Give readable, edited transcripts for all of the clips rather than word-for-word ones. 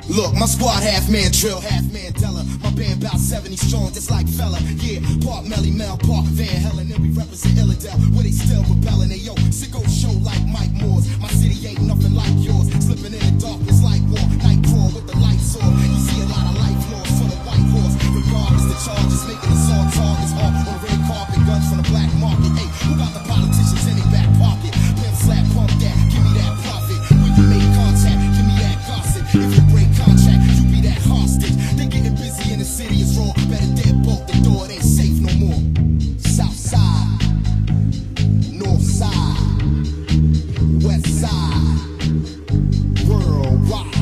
Look, my squad half-man drill, half-Mandela. My band about 70 strong, just like fella. Yeah, part Melly Mel, part Van Helen. And we represent Illidale, where they still rebelling. Hey, yo, sicko show like Mike Moore's. My city ain't nothing like yours. Slipping in the darkness like war. Night crawl with the lights on. You see a lot of life lost for the white horse. Regardless the charges, making us all targets. All on the red carpet, guns from the black market. Hey, who got the politicians in their back pocket? Pimp slap, pump that, give me that profit. When you make contact, give me that gossip. If you break contract, you be that hostage. They getting busy in the city, it's raw. Better deadbolt the door, it ain't safe no more. South side, north side, west side, worldwide.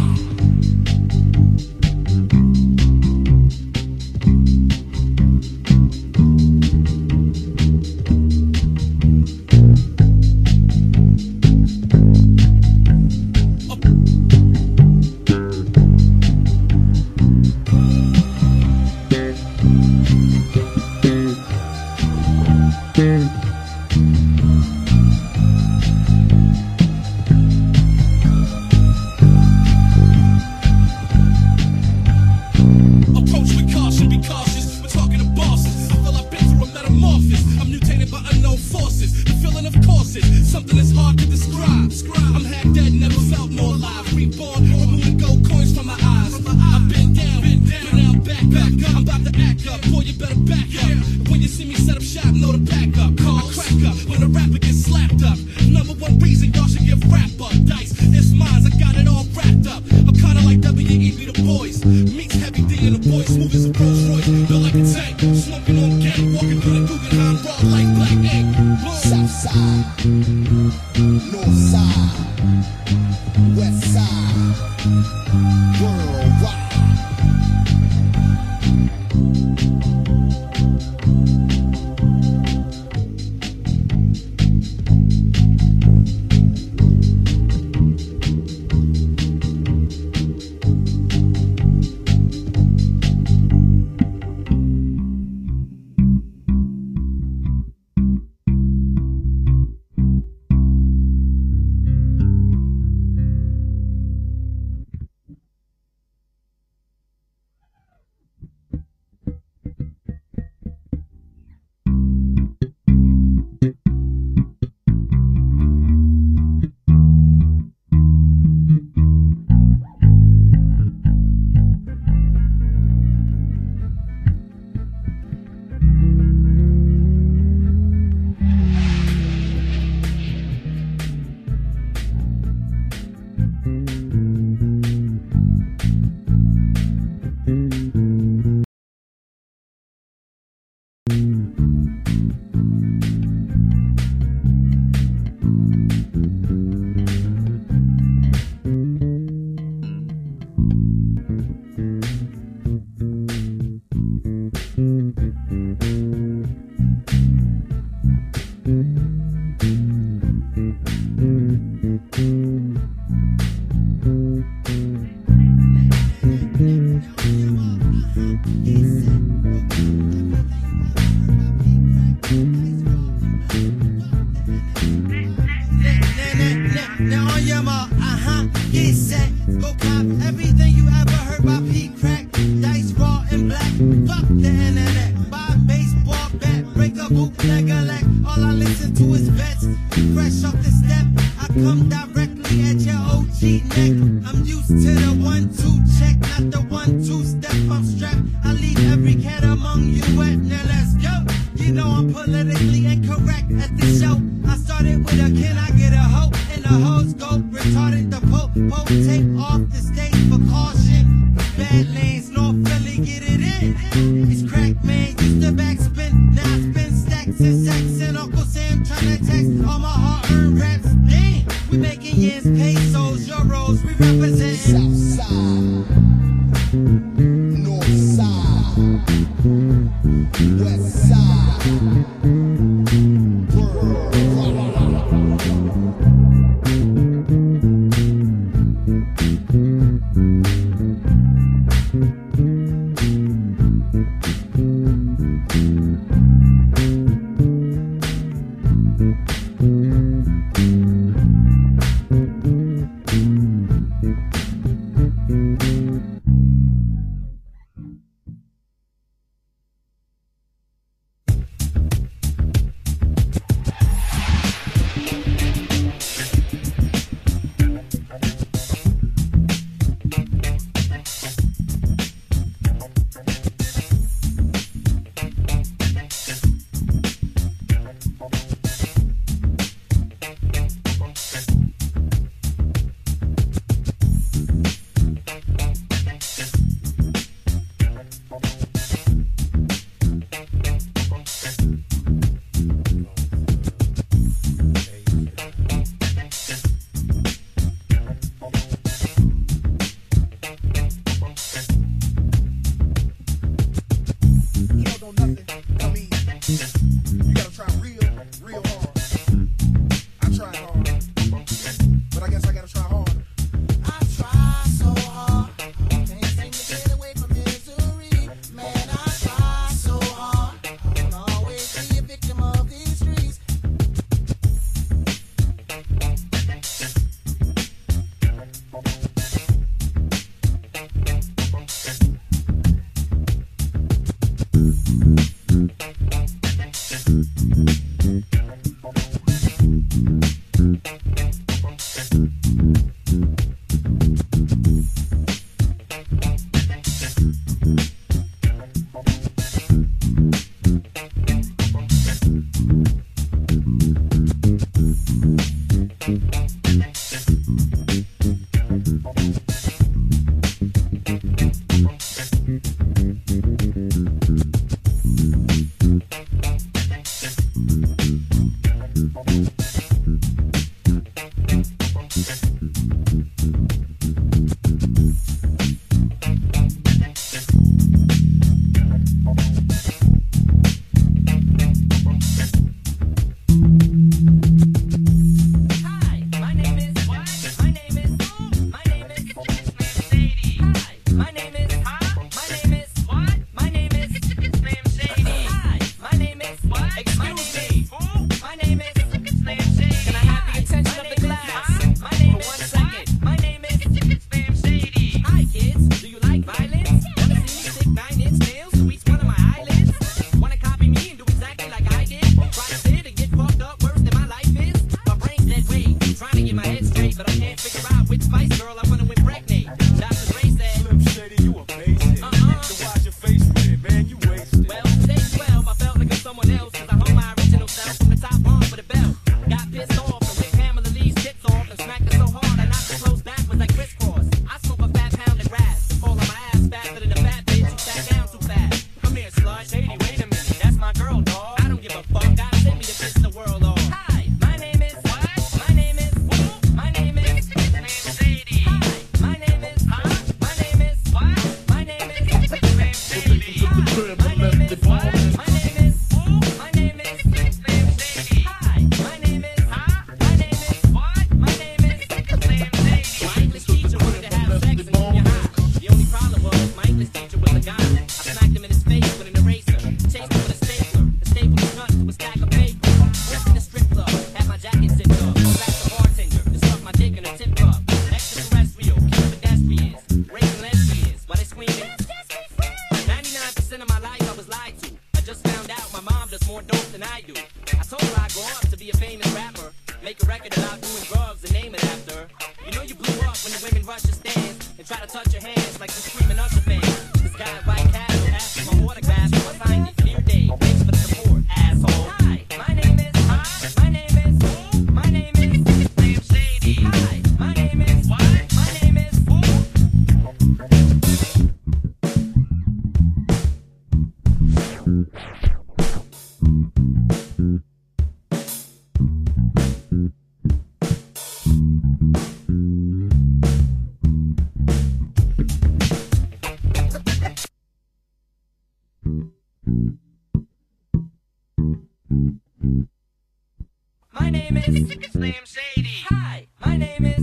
My name is Slim Shady. Hi, my name is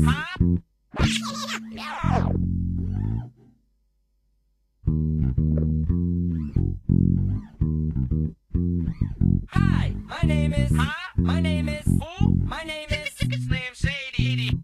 Hi, my name is my name is my name is Slim Shady.